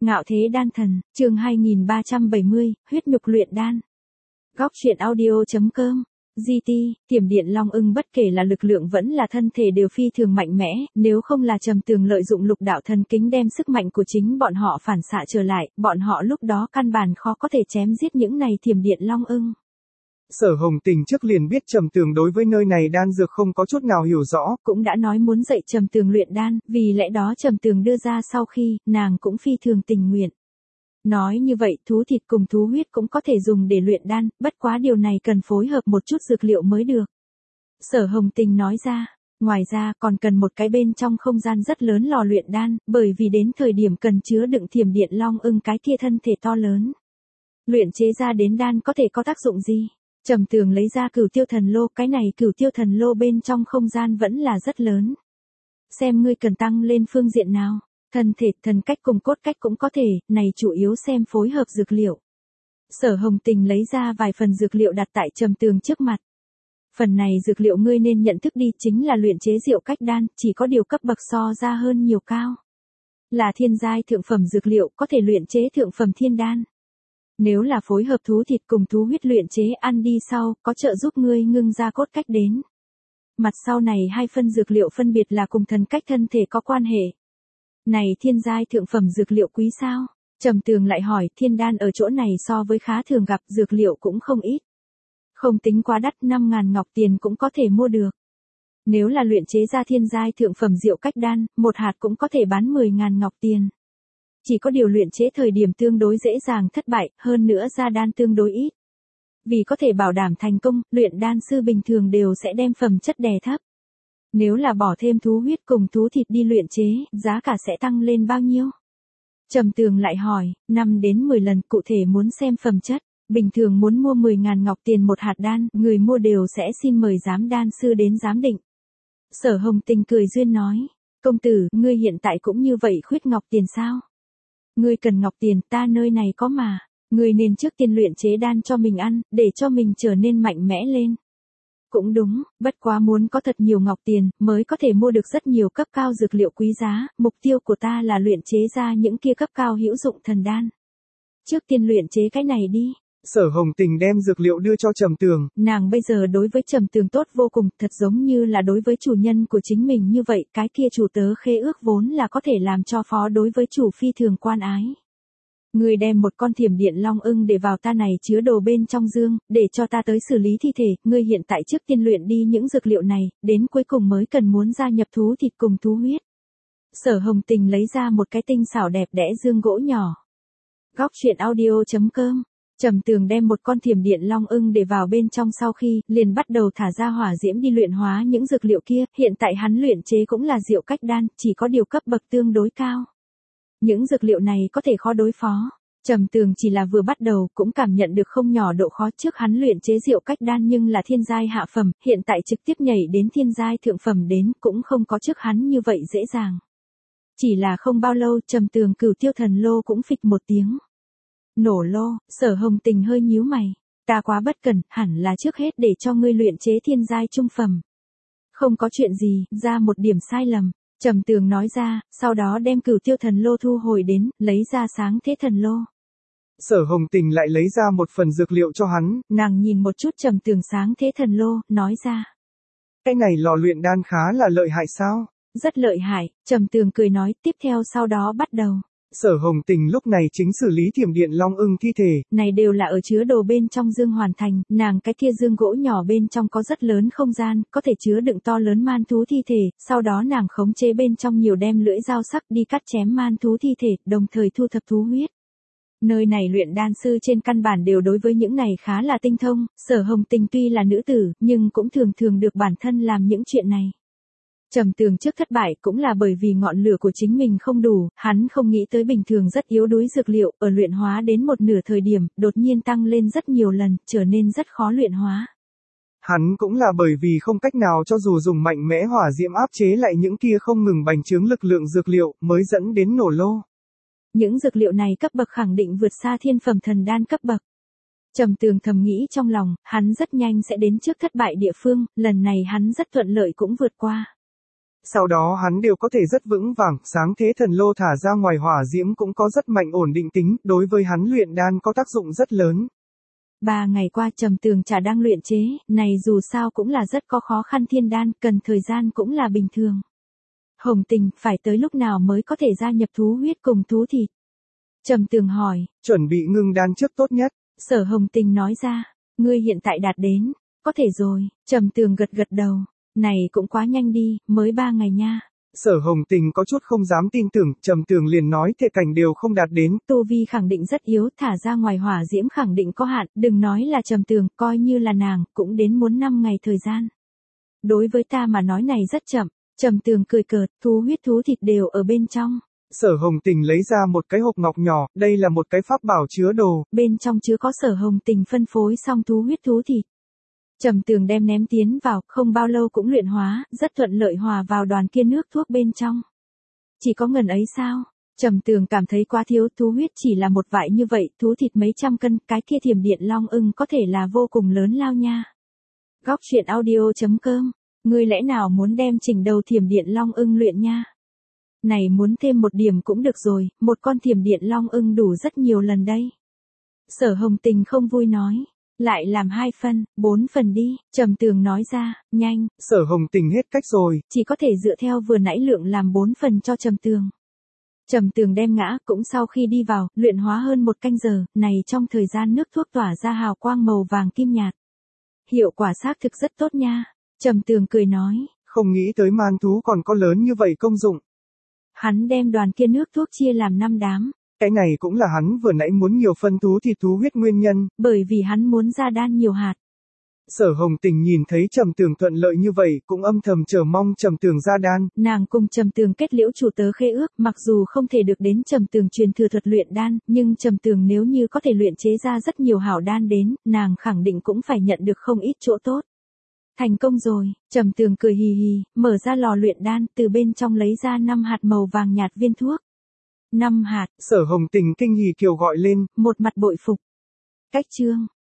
Ngạo thế đan thần, chương 2370, huyết nhục luyện đan. Góc truyện audio.com. GT, Tiềm Điện Long Ưng bất kể là lực lượng vẫn là thân thể đều phi thường mạnh mẽ, nếu không là Trầm Tường lợi dụng lục đạo thần kính đem sức mạnh của chính bọn họ phản xạ trở lại, bọn họ lúc đó căn bản khó có thể chém giết những này Tiềm Điện Long Ưng. Sở Hồng Tình trước liền biết Trầm Tường đối với nơi này đan dược không có chút nào hiểu rõ, cũng đã nói muốn dạy Trầm Tường luyện đan, vì lẽ đó Trầm Tường đưa ra sau khi, nàng cũng phi thường tình nguyện. Nói như vậy, thú thịt cùng thú huyết cũng có thể dùng để luyện đan, bất quá điều này cần phối hợp một chút dược liệu mới được. Sở Hồng Tình nói ra, ngoài ra còn cần một cái bên trong không gian rất lớn lò luyện đan, bởi vì đến thời điểm cần chứa đựng Tiềm Điện Long Ưng cái kia thân thể to lớn. Luyện chế ra đến đan có thể có tác dụng gì? Trầm Tường lấy ra Cửu Tiêu Thần Lô, cái này Cửu Tiêu Thần Lô bên trong không gian vẫn là rất lớn. Xem ngươi cần tăng lên phương diện nào, thân thể, thần cách cùng cốt cách cũng có thể, này chủ yếu xem phối hợp dược liệu. Sở Hồng Tình lấy ra vài phần dược liệu đặt tại Trầm Tường trước mặt. Phần này dược liệu ngươi nên nhận thức đi, chính là luyện chế rượu cách đan, chỉ có điều cấp bậc so ra hơn nhiều cao. Là thiên giai thượng phẩm dược liệu, có thể luyện chế thượng phẩm thiên đan. Nếu là phối hợp thú thịt cùng thú huyết luyện chế ăn đi sau, có trợ giúp ngươi ngưng ra cốt cách đến. Mặt sau này hai phân dược liệu phân biệt là cùng thần cách thân thể có quan hệ. Này thiên giai thượng phẩm dược liệu quý sao? Trầm Tường lại hỏi, thiên đan ở chỗ này so với khá thường gặp dược liệu cũng không ít. Không tính quá đắt, 5.000 ngọc tiền cũng có thể mua được. Nếu là luyện chế ra thiên giai thượng phẩm rượu cách đan, một hạt cũng có thể bán 10.000 ngọc tiền. Chỉ có điều luyện chế thời điểm tương đối dễ dàng thất bại, hơn nữa ra đan tương đối ít. Vì có thể bảo đảm thành công, luyện đan sư bình thường đều sẽ đem phẩm chất đè thấp. Nếu là bỏ thêm thú huyết cùng thú thịt đi luyện chế, giá cả sẽ tăng lên bao nhiêu? Trầm Tường lại hỏi, 5 đến 10 lần, cụ thể muốn xem phẩm chất. Bình thường muốn mua 10.000 ngọc tiền một hạt đan, người mua đều sẽ xin mời giám đan sư đến giám định. Sở Hồng Tình cười duyên nói, công tử, ngươi hiện tại cũng như vậy khuyết ngọc tiền sao? Ngươi cần ngọc tiền, ta nơi này có mà. Ngươi nên trước tiên luyện chế đan cho mình ăn, để cho mình trở nên mạnh mẽ lên. Cũng đúng, bất quá muốn có thật nhiều ngọc tiền, mới có thể mua được rất nhiều cấp cao dược liệu quý giá, mục tiêu của ta là luyện chế ra những kia cấp cao hữu dụng thần đan. Trước tiên luyện chế cái này đi. Sở Hồng Tình đem dược liệu đưa cho Trầm Tường. Nàng bây giờ đối với Trầm Tường tốt vô cùng, thật giống như là đối với chủ nhân của chính mình như vậy, cái kia chủ tớ khế ước vốn là có thể làm cho phó đối với chủ phi thường quan ái. Ngươi đem một con Tiềm Điện Long Ưng để vào ta này chứa đồ bên trong dương, để cho ta tới xử lý thi thể, ngươi hiện tại trước tiên luyện đi những dược liệu này, đến cuối cùng mới cần muốn gia nhập thú thịt cùng thú huyết. Sở Hồng Tình lấy ra một cái tinh xảo đẹp đẽ dương gỗ nhỏ. Góc truyện audio.com. Trầm Tường đem một con Tiềm Điện Long Ưng để vào bên trong sau khi, liền bắt đầu thả ra hỏa diễm đi luyện hóa những dược liệu kia, hiện tại hắn luyện chế cũng là rượu cách đan, chỉ có điều cấp bậc tương đối cao. Những dược liệu này có thể khó đối phó. Trầm Tường chỉ là vừa bắt đầu cũng cảm nhận được không nhỏ độ khó, trước hắn luyện chế rượu cách đan nhưng là thiên giai hạ phẩm, hiện tại trực tiếp nhảy đến thiên giai thượng phẩm đến cũng không có trước hắn như vậy dễ dàng. Chỉ là không bao lâu Trầm Tường Cửu Tiêu Thần Lô cũng phịch một tiếng. Nổ lô. Sở Hồng Tình hơi nhíu mày. Ta quá bất cẩn, hẳn là trước hết để cho ngươi luyện chế thiên giai trung phẩm. Không có chuyện gì, ra một điểm sai lầm. Trầm Tường nói ra, sau đó đem Cửu Tiêu Thần Lô thu hồi đến, lấy ra Sáng Thế Thần Lô. Sở Hồng Tình lại lấy ra một phần dược liệu cho hắn. Nàng nhìn một chút Trầm Tường Sáng Thế Thần Lô, nói ra. Cái này lò luyện đan khá là lợi hại sao? Rất lợi hại, Trầm Tường cười nói, tiếp theo sau đó bắt đầu. Sở Hồng Tình lúc này chính xử lý Tiềm Điện Long Ưng thi thể. Này đều là ở chứa đồ bên trong dương hoàn thành, nàng cái kia dương gỗ nhỏ bên trong có rất lớn không gian, có thể chứa đựng to lớn man thú thi thể, sau đó nàng khống chế bên trong nhiều đem lưỡi dao sắc đi cắt chém man thú thi thể, đồng thời thu thập thú huyết. Nơi này luyện đan sư trên căn bản đều đối với những này khá là tinh thông, Sở Hồng Tình tuy là nữ tử, nhưng cũng thường thường được bản thân làm những chuyện này. Trầm Tường trước thất bại cũng là bởi vì ngọn lửa của chính mình không đủ, hắn không nghĩ tới bình thường rất yếu đuối dược liệu, ở luyện hóa đến một nửa thời điểm, đột nhiên tăng lên rất nhiều lần, trở nên rất khó luyện hóa. Hắn cũng là bởi vì không cách nào cho dù dùng mạnh mẽ hỏa diễm áp chế lại những kia không ngừng bành trướng lực lượng dược liệu, mới dẫn đến nổ lô. Những dược liệu này cấp bậc khẳng định vượt xa thiên phẩm thần đan cấp bậc. Trầm Tường thầm nghĩ trong lòng, hắn rất nhanh sẽ đến trước thất bại địa phương, lần này hắn rất thuận lợi cũng vượt qua. Sau đó hắn đều có thể rất vững vàng, sáng thế thần lô thả ra ngoài hỏa diễm cũng có rất mạnh ổn định tính, đối với hắn luyện đan có tác dụng rất lớn. 3 ngày qua Trầm Tường chả đang luyện chế, này dù sao cũng là rất có khó khăn thiên đan, cần thời gian cũng là bình thường. Hồng Tình, phải tới lúc nào mới có thể gia nhập thú huyết cùng thú thịt? Trầm Tường hỏi. Chuẩn bị ngưng đan trước tốt nhất. Sở Hồng Tình nói ra, ngươi hiện tại đạt đến, có thể rồi. Trầm Tường gật gật đầu, này cũng quá nhanh đi, mới 3 ngày nha. Sở Hồng Tình có chút không dám tin tưởng, Trầm Tường liền nói thể cảnh đều không đạt đến. Tu vi khẳng định rất yếu, thả ra ngoài hỏa diễm khẳng định có hạn, đừng nói là Trầm Tường, coi như là nàng, cũng đến muốn 5 ngày thời gian. Đối với ta mà nói này rất chậm. Trầm Tường cười cợt, thú huyết thú thịt đều ở bên trong. Sở Hồng Tình lấy ra một cái hộp ngọc nhỏ, đây là một cái pháp bảo chứa đồ. Bên trong chứa có Sở Hồng Tình phân phối xong thú huyết thú thịt. Trầm Tường đem ném tiến vào, không bao lâu cũng luyện hóa, rất thuận lợi hòa vào đoàn kia nước thuốc bên trong. Chỉ có ngần ấy sao? Trầm Tường cảm thấy quá thiếu, thú huyết chỉ là một vại như vậy, thú thịt mấy trăm cân, cái kia Thiểm Điện Long Ưng có thể là vô cùng lớn lao nha. Góc truyện audio.com, ngươi lẽ nào muốn đem chỉnh đầu Thiểm Điện Long Ưng luyện nha? Này muốn thêm một điểm cũng được rồi, một con Thiểm Điện Long Ưng đủ rất nhiều lần đây. Sở Hồng Tình không vui nói. Lại làm 2 phần, 4 phần đi, Trầm Tường nói ra, nhanh. Sở Hồng Tình hết cách rồi. Chỉ có thể dựa theo vừa nãy lượng làm 4 phần cho Trầm Tường. Trầm Tường đem ngã, cũng sau khi đi vào, luyện hóa hơn 1 canh giờ, này trong thời gian nước thuốc tỏa ra hào quang màu vàng kim nhạt. Hiệu quả xác thực rất tốt nha. Trầm Tường cười nói. Không nghĩ tới man thú còn có lớn như vậy công dụng. Hắn đem đoàn kia nước thuốc chia làm 5 đám. Cái này cũng là hắn vừa nãy muốn nhiều phân thú thịt thú huyết nguyên nhân. Bởi vì hắn muốn ra đan nhiều hạt. Sở Hồng Tình nhìn thấy Trầm Tường thuận lợi như vậy, cũng âm thầm chờ mong Trầm Tường ra đan. Nàng cùng Trầm Tường kết liễu chủ tớ khế ước, mặc dù không thể được đến Trầm Tường truyền thừa thuật luyện đan, nhưng Trầm Tường nếu như có thể luyện chế ra rất nhiều hảo đan đến, nàng khẳng định cũng phải nhận được không ít chỗ tốt. Thành công rồi, Trầm Tường cười hì hì, mở ra lò luyện đan, từ bên trong lấy ra 5 hạt màu vàng nhạt viên thuốc. 5 hạt. Sở Hồng Tình kinh hỉ kiều gọi lên. Một mặt bội phục. Cách chương.